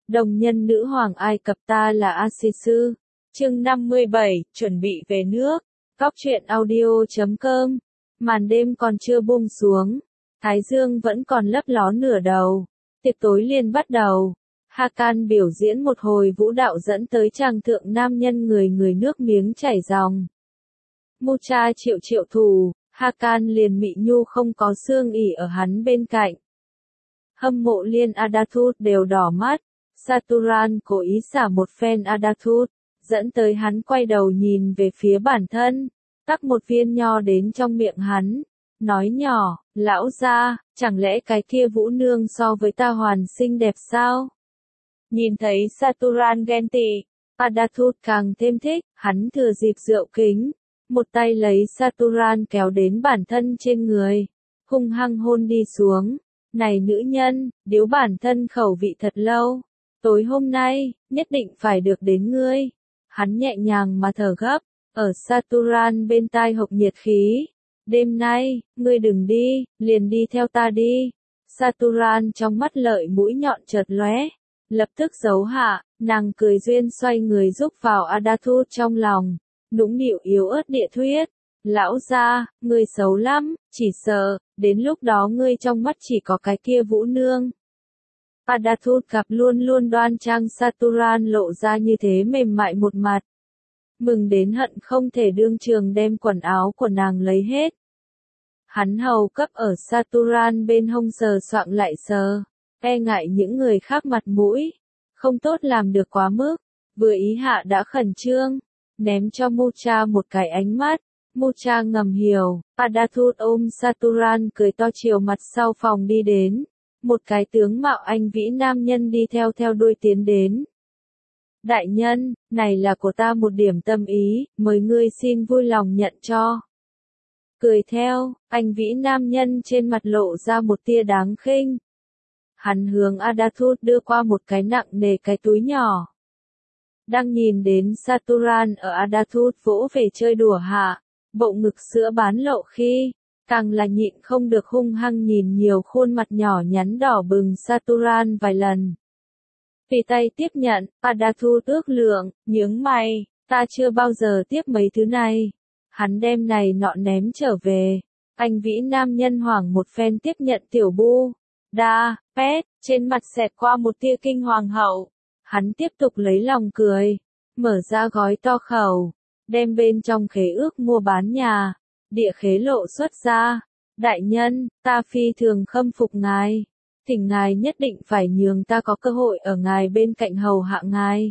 Đồng nhân nữ hoàng Ai Cập ta là Asisu. Chương 57, chuẩn bị về nước. Góc truyện audio.com. Màn đêm còn chưa buông xuống. Thái dương vẫn còn lấp ló nửa đầu. Tiệc tối liền bắt đầu. Hakan biểu diễn một hồi vũ đạo dẫn tới tràng thượng nam nhân người nước miếng chảy ròng. Mucha triệu thù, Hakan liền mị nhu không có xương ỉ ở hắn bên cạnh. Hâm mộ liên Adathut đều đỏ mắt. Saturan cố ý xả một phen Adathut, dẫn tới hắn quay đầu nhìn về phía bản thân, tắc một viên nho đến trong miệng hắn, nói nhỏ, lão gia, chẳng lẽ cái kia vũ nương so với ta hoàn xinh đẹp sao? Nhìn thấy Saturan ghen tị, Adathut càng thêm thích, hắn thừa dịp rượu kính, một tay lấy Saturan kéo đến bản thân trên người, hung hăng hôn đi xuống. Này nữ nhân, điếu bản thân khẩu vị thật lâu. Tối hôm nay, nhất định phải được đến ngươi. Hắn nhẹ nhàng mà thở gấp, ở Saturan bên tai hộc nhiệt khí. Đêm nay, ngươi đừng đi, liền đi theo ta đi. Saturan trong mắt lợi mũi nhọn chợt lóe, lập tức giấu hạ, nàng cười duyên xoay người rúc vào Adathut trong lòng, nũng nịu yếu ớt địa thuyết. Lão gia, ngươi xấu lắm, chỉ sợ, đến lúc đó ngươi trong mắt chỉ có cái kia vũ nương. Adathut gặp luôn luôn đoan trang Saturan lộ ra như thế mềm mại một mặt. Mừng đến hận không thể đương trường đem quần áo của nàng lấy hết. Hắn hầu cấp ở Saturan bên hông sờ soạng lại sờ, e ngại những người khác mặt mũi, không tốt làm được quá mức, vừa ý hạ đã khẩn trương, ném cho Mucha một cái ánh mắt. Mucha ngầm hiểu, Adathut ôm Saturan cười to chiều mặt sau phòng đi đến. Một cái tướng mạo anh vĩ nam nhân đi theo đuôi tiến đến. Đại nhân, này là của ta một điểm tâm ý, mời ngươi xin vui lòng nhận cho. Cười theo, anh vĩ nam nhân trên mặt lộ ra một tia đáng khinh. Hắn hướng Adathut đưa qua một cái nặng nề cái túi nhỏ. Đang nhìn đến Saturan ở Adathut vỗ về chơi đùa hạ, bộ ngực sữa bán lộ khi, càng là nhịn không được hung hăng nhìn nhiều khuôn mặt nhỏ nhắn đỏ bừng Saturan vài lần. Vì tay tiếp nhận, Adathut ước lượng, nhướng mày, ta chưa bao giờ tiếp mấy thứ này. Hắn đem này nọ ném trở về. Anh vĩ nam nhân hoảng một phen tiếp nhận tiểu bu. Pet, trên mặt xẹt qua một tia kinh hoàng hậu. Hắn tiếp tục lấy lòng cười, mở ra gói to khẩu, đem bên trong khế ước mua bán nhà. Địa khế lộ xuất ra. Đại nhân, ta phi thường khâm phục ngài. Thỉnh ngài nhất định phải nhường ta có cơ hội ở ngài bên cạnh hầu hạ ngài.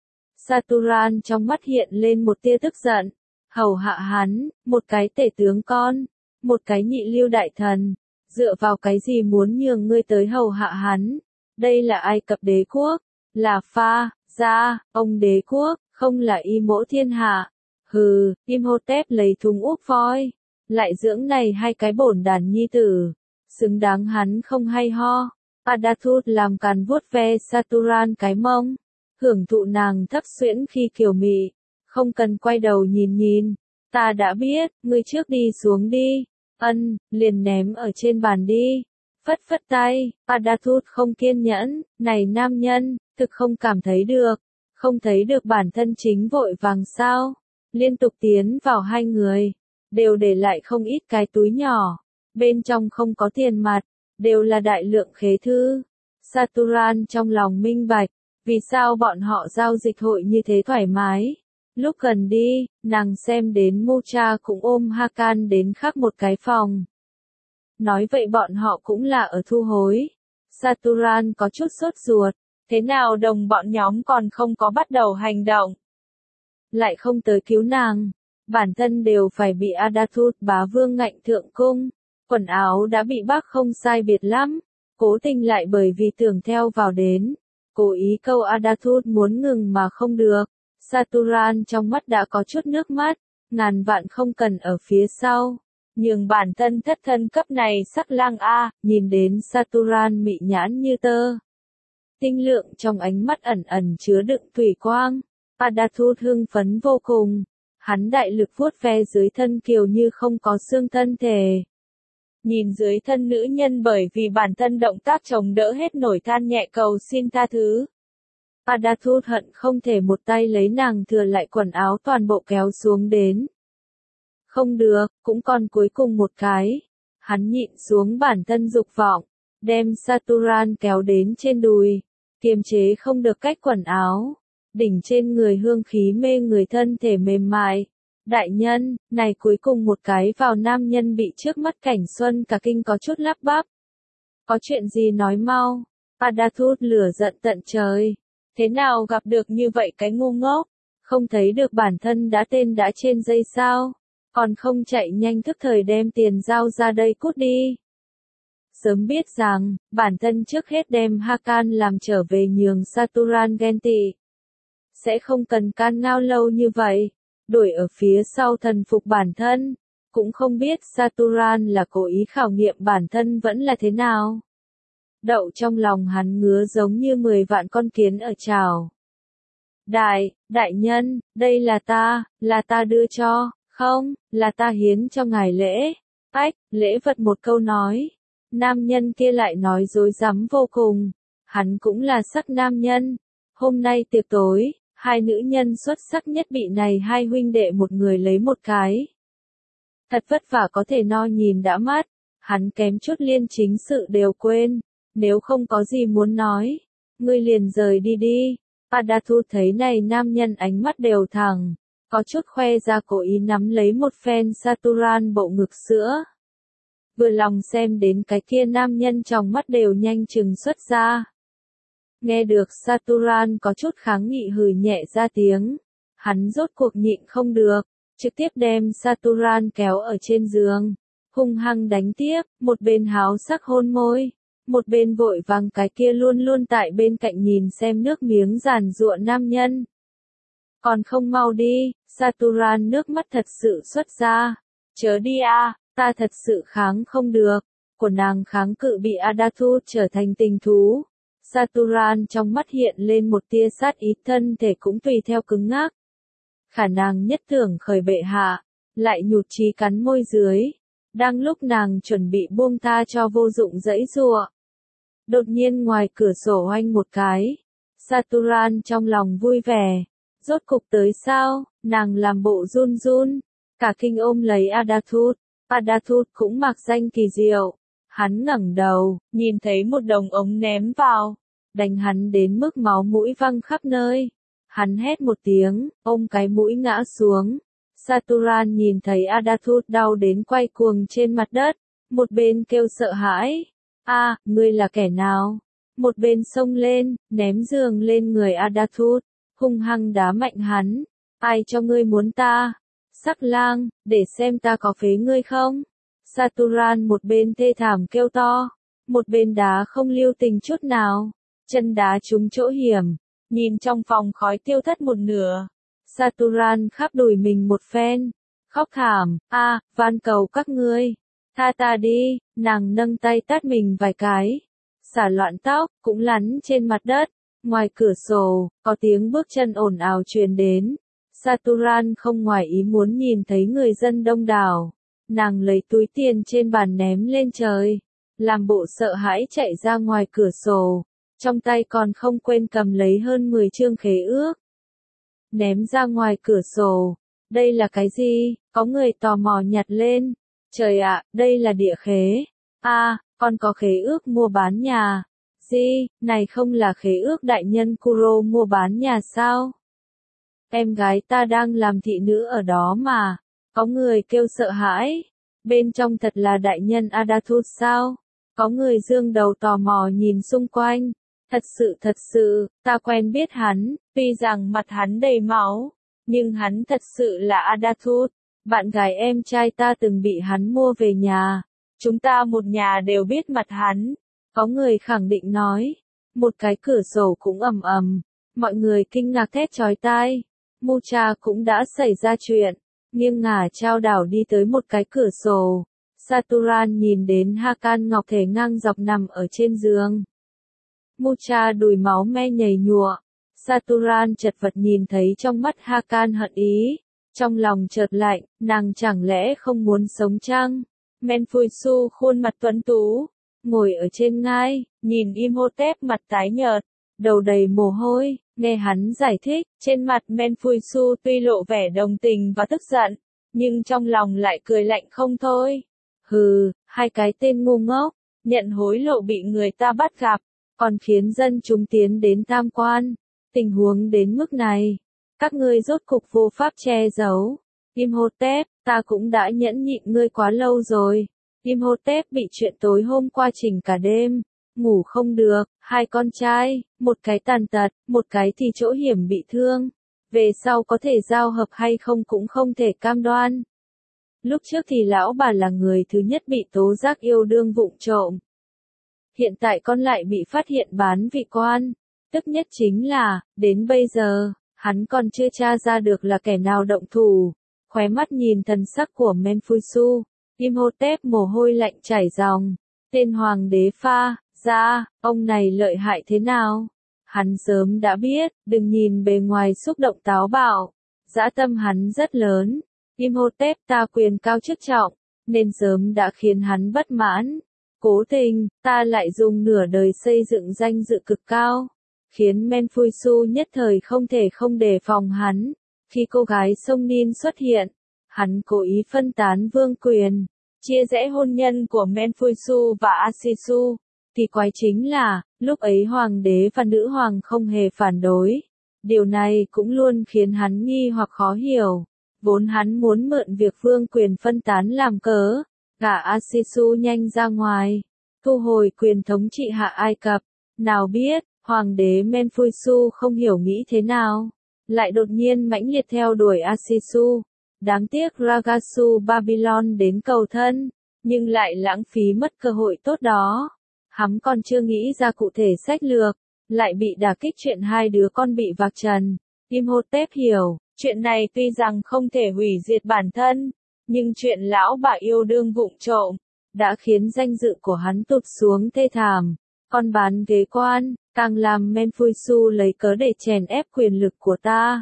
Saturan trong mắt hiện lên một tia tức giận. Hầu hạ hắn, một cái tể tướng con, một cái nhị lưu đại thần. Dựa vào cái gì muốn nhường ngươi tới hầu hạ hắn? Đây là Ai Cập đế quốc, là Pha, gia, ông đế quốc, không là y mỗ thiên hạ. Hừ, Imhotep lấy thùng úp voi, lại dưỡng này hai cái bổn đàn nhi tử, xứng đáng hắn không hay ho. Adathut làm càn vuốt ve Saturan cái mông, hưởng thụ nàng thấp xuyễn khi kiều mị, không cần quay đầu nhìn, ta đã biết, ngươi trước đi xuống đi, liền ném ở trên bàn đi, phất tay. Adathut không kiên nhẫn, này nam nhân, thực không cảm thấy được, không thấy được bản thân chính vội vàng sao. Liên tục tiến vào hai người, đều để lại không ít cái túi nhỏ, bên trong không có tiền mặt, đều là đại lượng khế thư. Saturan trong lòng minh bạch, vì sao bọn họ giao dịch hội như thế thoải mái. Lúc gần đi, nàng xem đến Mucha cũng ôm Hakan đến khác một cái phòng. Nói vậy bọn họ cũng là ở thu hối. Saturan có chút sốt ruột, thế nào đồng bọn nhóm còn không có bắt đầu hành động. Lại không tới cứu nàng, bản thân đều phải bị Adathut bá vương ngạnh thượng cung, quần áo đã bị bác không sai biệt lắm, cố tình lại bởi vì tưởng theo vào đến, cố ý câu Adathut muốn ngừng mà không được. Saturan trong mắt đã có chút nước mắt, ngàn vạn không cần ở phía sau, nhường bản thân thất thân cấp này sắc lang nhìn đến Saturan mị nhãn như tơ. Tinh lượng trong ánh mắt ẩn chứa đựng thủy quang. Adathut hưng phấn vô cùng, hắn đại lực vuốt ve dưới thân kiều như không có xương thân thể. Nhìn dưới thân nữ nhân bởi vì bản thân động tác chống đỡ hết nổi than nhẹ cầu xin tha thứ. Adathut hận không thể một tay lấy nàng thừa lại quần áo toàn bộ kéo xuống đến. Không được, cũng còn cuối cùng một cái. Hắn nhịn xuống bản thân dục vọng, đem Saturan kéo đến trên đùi, kiềm chế không được cách quần áo. Đỉnh trên người hương khí mê người, thân thể mềm mại. Đại nhân, này cuối cùng một cái vào, nam nhân bị trước mắt cảnh xuân cả kinh có chút lắp bắp. Có chuyện gì nói mau. Adathut lửa giận tận trời. Thế nào gặp được như vậy cái ngu ngốc? Không thấy được bản thân đã tên đã trên dây sao? Còn không chạy nhanh thức thời đem tiền giao ra đây cút đi. Sớm biết rằng, bản thân trước hết đem Hakan làm trở về nhường Saturan ghen tị. Sẽ không cần can ngao lâu như vậy. Đuổi ở phía sau thần phục bản thân. Cũng không biết Saturan là cố ý khảo nghiệm bản thân vẫn là thế nào. Đậu trong lòng hắn ngứa giống như 10 vạn con kiến ở chảo. Đại nhân, đây là ta đưa cho, không, là ta hiến cho ngài lễ. Lễ vật một câu nói. Nam nhân kia lại nói dối rắm vô cùng. Hắn cũng là sắc nam nhân. Hôm nay tiệc tối, hai nữ nhân xuất sắc nhất bị này hai huynh đệ một người lấy một cái. Thật vất vả có thể no nhìn đã mắt. Hắn kém chút liên chính sự đều quên. Nếu không có gì muốn nói, ngươi liền rời đi đi. Adathut thấy này nam nhân ánh mắt đều thẳng, có chút khoe ra cố ý nắm lấy một phen Saturan bộ ngực sữa. Vừa lòng xem đến cái kia nam nhân trong mắt đều nhanh chừng xuất ra. Nghe được Saturan có chút kháng nghị hừ nhẹ ra tiếng. Hắn rốt cuộc nhịn không được, trực tiếp đem Saturan kéo ở trên giường. Hung hăng đánh tiếp, một bên háo sắc hôn môi. Một bên vội vàng cái kia luôn luôn tại bên cạnh nhìn xem nước miếng giàn giụa nam nhân. Còn không mau đi, Saturan nước mắt thật sự xuất ra. Chớ đi a, ta thật sự kháng không được. Của nàng kháng cự bị Adathut trở thành tình thú. Saturan trong mắt hiện lên một tia sát ý, thân thể cũng tùy theo cứng ngắc. Khả năng nhất tưởng khởi bệ hạ, lại nhụt chí cắn môi dưới. Đang lúc nàng chuẩn bị buông tha cho vô dụng giãy giụa. Đột nhiên ngoài cửa sổ oanh một cái. Saturan trong lòng vui vẻ. Rốt cục tới sao, nàng làm bộ run run. Cả kinh ôm lấy Adathut. Adathut cũng mặc danh kỳ diệu. Hắn ngẩng đầu, nhìn thấy một đồng ống ném vào. Đánh hắn đến mức máu mũi văng khắp nơi. Hắn hét một tiếng, ôm cái mũi ngã xuống. Saturan nhìn thấy Adathut đau đến quay cuồng trên mặt đất. Một bên kêu sợ hãi. Ngươi là kẻ nào? Một bên xông lên, ném giường lên người Adathut, hung hăng đá mạnh hắn. Ai cho ngươi muốn ta? Sắc lang, để xem ta có phế ngươi không? Saturan một bên thê thảm kêu to, một bên đá không lưu tình chút nào. Chân đá trúng chỗ hiểm, nhìn trong phòng khói tiêu thất một nửa. Saturan khắp đùi mình một phen, khóc thảm, van cầu các ngươi. Tha ta đi, nàng nâng tay tát mình vài cái. Xả loạn tóc, cũng lăn trên mặt đất. Ngoài cửa sổ, có tiếng bước chân ồn ào truyền đến. Saturan không ngoài ý muốn nhìn thấy người dân đông đảo. Nàng lấy túi tiền trên bàn ném lên trời. Làm bộ sợ hãi chạy ra ngoài cửa sổ. Trong tay còn không quên cầm lấy hơn 10 chương khế ước. Ném ra ngoài cửa sổ. Đây là cái gì? Có người tò mò nhặt lên. Trời ạ, đây là địa khế. Còn có khế ước mua bán nhà. Gì, này không là khế ước đại nhân Kuro mua bán nhà sao? Em gái ta đang làm thị nữ ở đó mà. Có người kêu sợ hãi. Bên trong thật là đại nhân Adathut sao? Có người dương đầu tò mò nhìn xung quanh. Thật sự, ta quen biết hắn, tuy rằng mặt hắn đầy máu. Nhưng hắn thật sự là Adathut. Bạn gái em trai ta từng bị hắn mua về nhà. Chúng ta một nhà đều biết mặt hắn. Có người khẳng định nói. Một cái cửa sổ cũng ầm ầm. Mọi người kinh ngạc thét chói tai. Mucha cũng đã xảy ra chuyện. Nghiêng ngả chao đảo đi tới một cái cửa sổ. Saturan nhìn đến Hakan ngọc thể ngang dọc nằm ở trên giường. Mucha đùi máu me nhầy nhụa. Saturan chật vật nhìn thấy trong mắt Hakan hận ý. Trong lòng chợt lạnh, nàng chẳng lẽ không muốn sống chăng? Menfuisu khuôn mặt tuấn tú, ngồi ở trên ngai, nhìn Imhotep mặt tái nhợt, đầu đầy mồ hôi, Nghe hắn giải thích, trên mặt Menfuisu tuy lộ vẻ đồng tình và tức giận, nhưng trong lòng lại cười lạnh không thôi. Hừ, hai cái tên ngu ngốc, nhận hối lộ bị người ta bắt gặp, còn khiến dân chúng tiến đến tham quan. Tình huống đến mức này, các ngươi rốt cục vô pháp che giấu. Imhotep, ta cũng đã nhẫn nhịn ngươi quá lâu rồi. Imhotep bị chuyện tối hôm qua chỉnh cả đêm, ngủ không được, hai con trai, một cái tàn tật, một cái thì chỗ hiểm bị thương. Về sau có thể giao hợp hay không cũng không thể cam đoan. Lúc trước thì lão bà là người thứ nhất bị tố giác yêu đương vụng trộm. Hiện tại con lại bị phát hiện bán vị quan. Tức nhất chính là, đến bây giờ, hắn còn chưa tra ra được là kẻ nào động thủ. Khóe mắt nhìn thần sắc của Menfuisu, Imhotep mồ hôi lạnh chảy ròng. Tên hoàng đế pha, ra, ông này lợi hại thế nào? Hắn sớm đã biết, đừng nhìn bề ngoài xúc động táo bạo. Dã tâm hắn rất lớn. Imhotep ta quyền cao chức trọng, nên sớm đã khiến hắn bất mãn. Cố tình, ta lại dùng nửa đời xây dựng danh dự cực cao, khiến Menfuisu nhất thời không thể không đề phòng hắn. Khi cô gái sông Nin xuất hiện, hắn cố ý phân tán vương quyền, chia rẽ hôn nhân của Menfuisu và Asisu. Thì quái chính là, lúc ấy hoàng đế và nữ hoàng không hề phản đối. Điều này cũng luôn khiến hắn nghi hoặc khó hiểu. Vốn hắn muốn mượn việc vương quyền phân tán làm cớ, gả Asisu nhanh ra ngoài, thu hồi quyền thống trị Hạ Ai Cập. Nào biết, hoàng đế Menfuisu không hiểu nghĩ thế nào, lại đột nhiên mãnh liệt theo đuổi Asisu. Đáng tiếc Ragasu Babylon đến cầu thân, nhưng lại lãng phí mất cơ hội tốt đó. Hắn còn chưa nghĩ ra cụ thể sách lược, lại bị đả kích chuyện hai đứa con bị vạch trần. Imhotep hiểu, chuyện này tuy rằng không thể hủy diệt bản thân, nhưng chuyện lão bà yêu đương vụng trộm, đã khiến danh dự của hắn tụt xuống thê thảm. Con bán ghế quan, càng làm Menfuisu lấy cớ để chèn ép quyền lực của ta.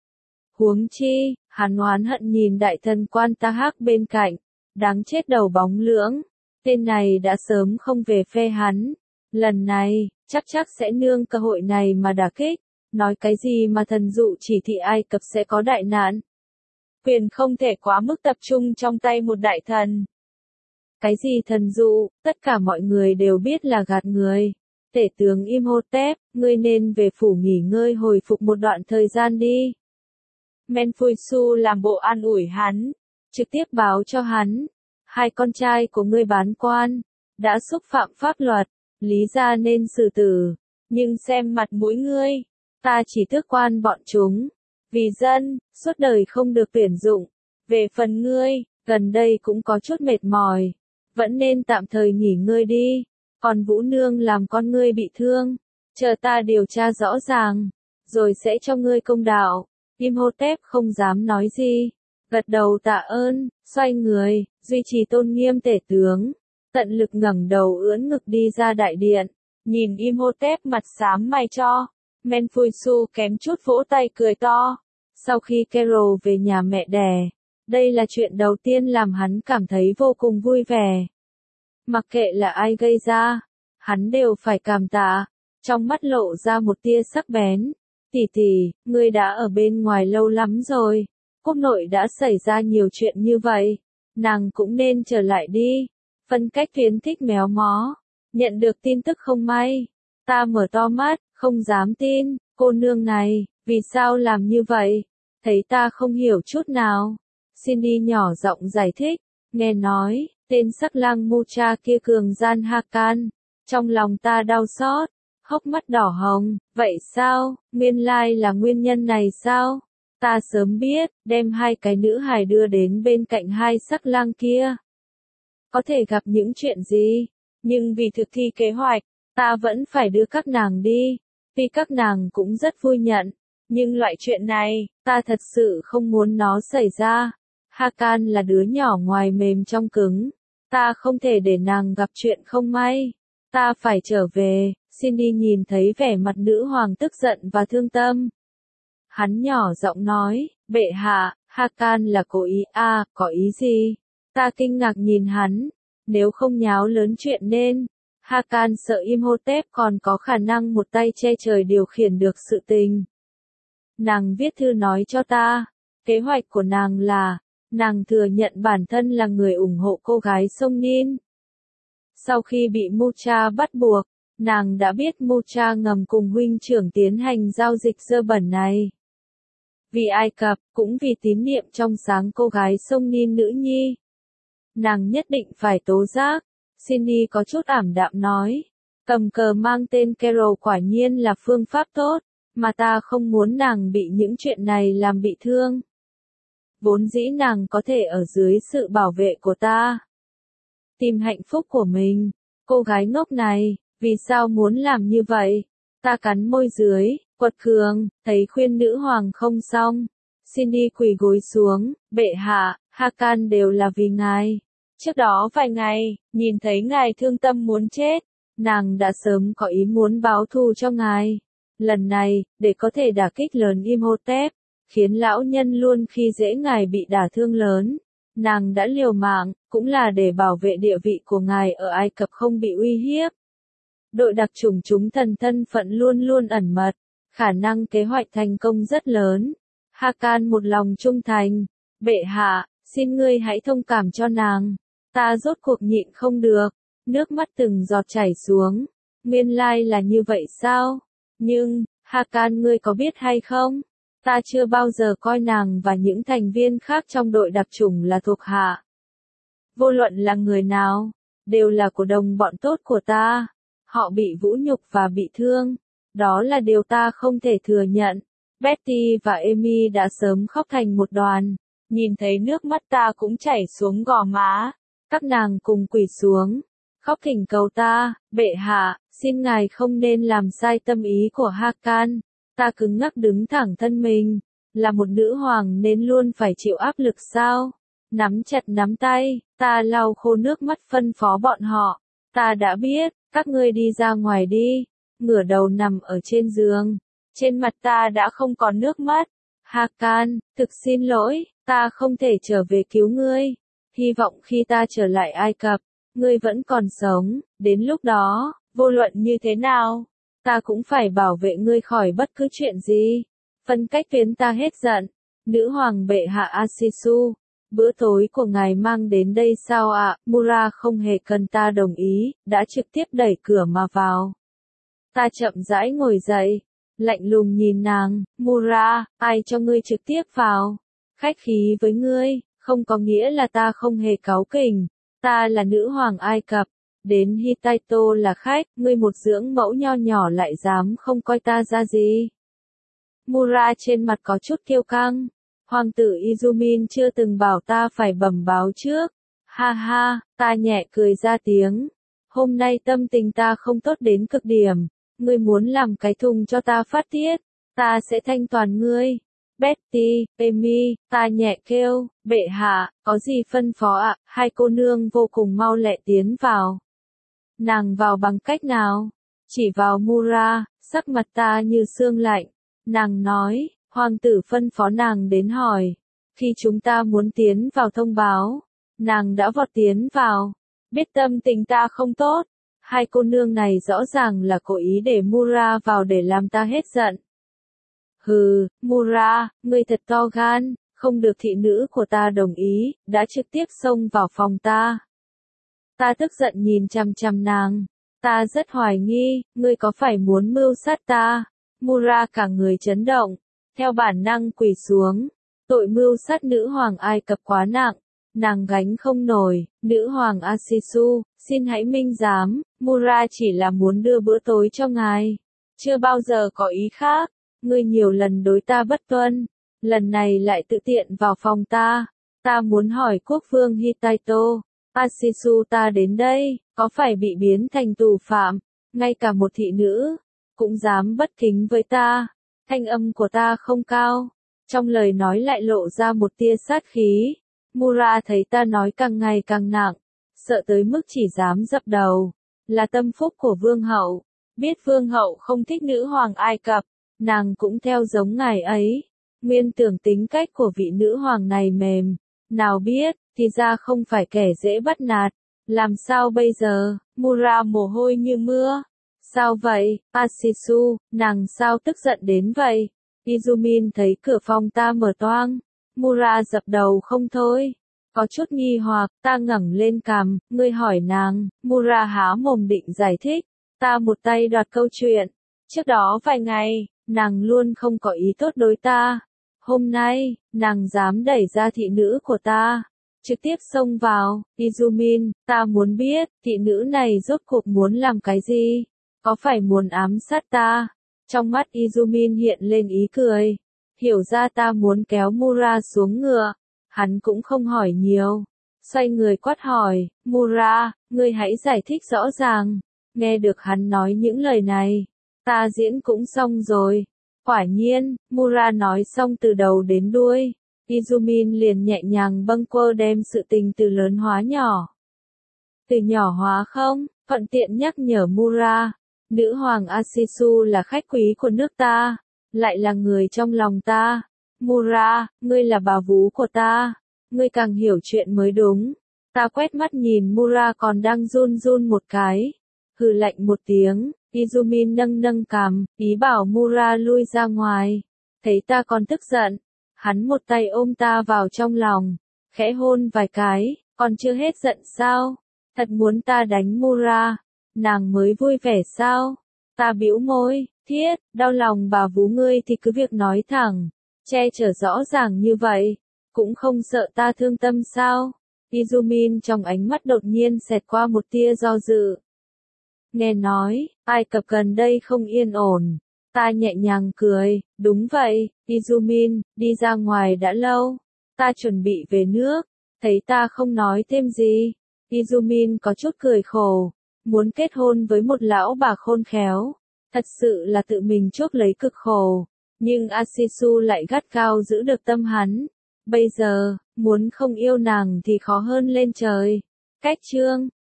Huống chi, hắn oán hận nhìn đại thần quan Tahak bên cạnh, đáng chết đầu bóng lưỡng. Tên này đã sớm không về phe hắn. Lần này, chắc sẽ nương cơ hội này mà đả kích. Nói cái gì mà thần dụ chỉ thị Ai Cập sẽ có đại nạn. Quyền không thể quá mức tập trung trong tay một đại thần. Cái gì thần dụ, tất cả mọi người đều biết là gạt người. Tể tướng Imhotep, ngươi nên về phủ nghỉ ngơi hồi phục một đoạn thời gian đi. Menfuisu làm bộ an ủi hắn, trực tiếp báo cho hắn. Hai con trai của ngươi bán quan, đã xúc phạm pháp luật, lý ra nên xử tử. Nhưng xem mặt mũi ngươi, ta chỉ tước quan bọn chúng. Vì dân, suốt đời không được tuyển dụng. Về phần ngươi, gần đây cũng có chút mệt mỏi. Vẫn nên tạm thời nghỉ ngơi đi. Còn Vũ Nương làm con ngươi bị thương. Chờ ta điều tra rõ ràng, rồi sẽ cho ngươi công đạo. Imhotep không dám nói gì. Gật đầu tạ ơn, xoay người, duy trì tôn nghiêm tể tướng. Tận lực ngẩng đầu ưỡn ngực đi ra đại điện. Nhìn Imhotep mặt xám mày cho. Menfuisu kém chút vỗ tay cười to. Sau khi Carol về nhà mẹ đẻ, đây là chuyện đầu tiên làm hắn cảm thấy vô cùng vui vẻ. Mặc kệ là ai gây ra, hắn đều phải cảm tạ. Trong mắt lộ ra một tia sắc bén. Tỷ tỷ, ngươi đã ở bên ngoài lâu lắm rồi. Quốc nội đã xảy ra nhiều chuyện như vậy. Nàng cũng nên trở lại đi. Phân cách Phiến thích méo mó. Nhận được tin tức không may. Ta mở to mắt, không dám tin. Cô nương này, vì sao làm như vậy? Thấy ta không hiểu chút nào. Cindy nhỏ giọng giải thích. Nghe nói, tên sắc lang Mucha kia cường gian Hakan. Trong lòng ta đau xót. Hốc mắt đỏ hồng. Vậy sao? Nguyên lai là nguyên nhân này sao? Ta sớm biết, đem hai cái nữ hài đưa đến bên cạnh hai sắc lang kia. Có thể gặp những chuyện gì? Nhưng vì thực thi kế hoạch, ta vẫn phải đưa các nàng đi. Tuy các nàng cũng rất vui nhận. Nhưng loại chuyện này, ta thật sự không muốn nó xảy ra. Hakan là đứa nhỏ ngoài mềm trong cứng. Ta không thể để nàng gặp chuyện không may. Ta phải trở về. Cindy nhìn thấy vẻ mặt nữ hoàng tức giận và thương tâm. Hắn nhỏ giọng nói, bệ hạ, Hakan là cố ý có ý gì? Ta kinh ngạc nhìn hắn. Nếu không nháo lớn chuyện nên, Hakan sợ Imhotep còn có khả năng một tay che trời điều khiển được sự tình. Nàng viết thư nói cho ta, kế hoạch của nàng là, nàng thừa nhận bản thân là người ủng hộ cô gái sông Nin. Sau khi bị Mucha bắt buộc, nàng đã biết Mucha ngầm cùng huynh trưởng tiến hành giao dịch dơ bẩn này. Vì Ai Cập, cũng vì tín niệm trong sáng cô gái sông Nin nữ nhi. Nàng nhất định phải tố giác. Cindy có chút ảm đạm nói. Cầm cờ mang tên Carol quả nhiên là phương pháp tốt, mà ta không muốn nàng bị những chuyện này làm bị thương. Vốn dĩ nàng có thể ở dưới sự bảo vệ của ta. Tìm hạnh phúc của mình. Cô gái ngốc này, vì sao muốn làm như vậy? Ta cắn môi dưới, quật cường, thấy khuyên nữ hoàng không xong. Cindy quỳ gối xuống, bệ hạ, Hakan đều là vì ngài. Trước đó vài ngày, nhìn thấy ngài thương tâm muốn chết, nàng đã sớm có ý muốn báo thù cho ngài. Lần này, để có thể đả kích lớn Imhotep, khiến lão nhân luôn khi dễ ngài bị đả thương lớn. Nàng đã liều mạng, cũng là để bảo vệ địa vị của ngài ở Ai Cập không bị uy hiếp. Đội đặc chủng chúng thần thân phận luôn luôn ẩn mật, khả năng kế hoạch thành công rất lớn. Hakan một lòng trung thành, bệ hạ, xin ngươi hãy thông cảm cho nàng. Ta rốt cuộc nhịn không được, nước mắt từng giọt chảy xuống. Nguyên lai là như vậy sao? Nhưng, Hakan ngươi có biết hay không? Ta chưa bao giờ coi nàng và những thành viên khác trong đội đặc chủng là thuộc hạ. Vô luận là người nào, đều là của đồng bọn tốt của ta. Họ bị vũ nhục và bị thương. Đó là điều ta không thể thừa nhận. Betty và Amy đã sớm khóc thành một đoàn. Nhìn thấy nước mắt ta cũng chảy xuống gò má. Các nàng cùng quỳ xuống. Khóc thỉnh cầu ta, bệ hạ, xin ngài không nên làm sai tâm ý của Hakan. Ta cứng ngắc đứng thẳng thân mình. Là một nữ hoàng nên luôn phải chịu áp lực sao? Nắm chặt nắm tay, ta lau khô nước mắt phân phó bọn họ. Ta đã biết, các ngươi đi ra ngoài đi. Ngửa đầu nằm ở trên giường. Trên mặt ta đã không còn nước mắt. Hakan, thực xin lỗi, ta không thể trở về cứu ngươi. Hy vọng khi ta trở lại Ai Cập, ngươi vẫn còn sống, đến lúc đó, vô luận như thế nào, ta cũng phải bảo vệ ngươi khỏi bất cứ chuyện gì. Phân cách khiến ta hết giận. Nữ hoàng bệ hạ Asisu, bữa tối của ngài mang đến đây sao ạ? Mura không hề cần ta đồng ý, đã trực tiếp đẩy cửa mà vào. Ta chậm rãi ngồi dậy, lạnh lùng nhìn nàng, Mura, ai cho ngươi trực tiếp vào? Khách khí với ngươi, không có nghĩa là ta không hề cáu kỉnh. Ta là nữ hoàng Ai Cập, đến Hittito là khách, ngươi một dưỡng mẫu nho nhỏ lại dám không coi ta ra gì. Mura trên mặt có chút kiêu căng. Hoàng tử Izumin chưa từng bảo ta phải bẩm báo trước. Ha ha, ta nhẹ cười ra tiếng. Hôm nay tâm tình ta không tốt đến cực điểm. Ngươi muốn làm cái thùng cho ta phát tiết, ta sẽ thanh toàn ngươi. Betty, Amy, ta nhẹ kêu, bệ hạ, có gì phân phó ạ? Hai cô nương vô cùng mau lẹ tiến vào. Nàng vào bằng cách nào? Chỉ vào Mura, sắc mặt ta như sương lạnh. Nàng nói, hoàng tử phân phó nàng đến hỏi. Khi chúng ta muốn tiến vào thông báo, nàng đã vọt tiến vào. Biết tâm tình ta không tốt. Hai cô nương này rõ ràng là cố ý để Mura vào để làm ta hết giận. Hừ, Mura, ngươi thật to gan, không được thị nữ của ta đồng ý, đã trực tiếp xông vào phòng ta. Ta tức giận nhìn chằm chằm nàng. Ta rất hoài nghi, ngươi có phải muốn mưu sát ta? Mura cả người chấn động, theo bản năng quỳ xuống. Tội mưu sát nữ hoàng Ai Cập quá nặng, nàng gánh không nổi. Nữ hoàng Asisu, xin hãy minh giám, Mura chỉ là muốn đưa bữa tối cho ngài, chưa bao giờ có ý khác. Ngươi nhiều lần đối ta bất tuân, lần này lại tự tiện vào phòng ta. Ta muốn hỏi quốc vương Hittito, Asisu ta đến đây, có phải bị biến thành tù phạm? Ngay cả một thị nữ cũng dám bất kính với ta. Thanh âm của ta không cao, trong lời nói lại lộ ra một tia sát khí. Mura thấy ta nói càng ngày càng nặng, sợ tới mức chỉ dám dập đầu. Là tâm phúc của vương hậu, biết vương hậu không thích nữ hoàng Ai Cập, nàng cũng theo giống ngài ấy. Nguyên tưởng tính cách của vị nữ hoàng này mềm, nào biết, thì ra không phải kẻ dễ bắt nạt. Làm sao bây giờ? Mura mồ hôi như mưa. Sao vậy, Asisu, nàng sao tức giận đến vậy? Izumin thấy cửa phòng ta mở toang. Mura dập đầu không thôi. Có chút nghi hoặc, ta ngẩng lên cằm, ngươi hỏi nàng. Mura há mồm định giải thích. Ta một tay đoạt câu chuyện. Trước đó vài ngày, nàng luôn không có ý tốt đối ta. Hôm nay, nàng dám đẩy ra thị nữ của ta. Trực tiếp xông vào, Izumin, ta muốn biết, thị nữ này rốt cuộc muốn làm cái gì? Có phải muốn ám sát ta? Trong mắt Izumin hiện lên ý cười. Hiểu ra ta muốn kéo Mura xuống ngựa. Hắn cũng không hỏi nhiều. Xoay người quát hỏi, Mura, ngươi hãy giải thích rõ ràng. Nghe được hắn nói những lời này. Ta diễn cũng xong rồi. Quả nhiên, Mura nói xong từ đầu đến đuôi. Izumin liền nhẹ nhàng bâng quơ đem sự tình từ lớn hóa nhỏ. Từ nhỏ hóa không, thuận tiện nhắc nhở Mura. Nữ hoàng Asisu là khách quý của nước ta, lại là người trong lòng ta. Mura, ngươi là bà vú của ta, ngươi càng hiểu chuyện mới đúng. Ta quét mắt nhìn Mura còn đang run run một cái. Hừ lạnh một tiếng, Izumin nâng nâng cằm, ý bảo Mura lui ra ngoài. Thấy ta còn tức giận, hắn một tay ôm ta vào trong lòng, khẽ hôn vài cái, còn chưa hết giận sao? Thật muốn ta đánh Mura, nàng mới vui vẻ sao? Ta bĩu môi, thiết, đau lòng bà vú ngươi thì cứ việc nói thẳng, che chở rõ ràng như vậy, cũng không sợ ta thương tâm sao? Izumin trong ánh mắt đột nhiên xẹt qua một tia do dự. Nghe nói, Ai Cập gần đây không yên ổn. Ta nhẹ nhàng cười, đúng vậy, Izumin, đi ra ngoài đã lâu. Ta chuẩn bị về nước, thấy ta không nói thêm gì. Izumin có chút cười khổ, muốn kết hôn với một lão bà khôn khéo. Thật sự là tự mình chuốc lấy cực khổ, nhưng Asisu lại gắt gao giữ được tâm hắn. Bây giờ, muốn không yêu nàng thì khó hơn lên trời. Cách chương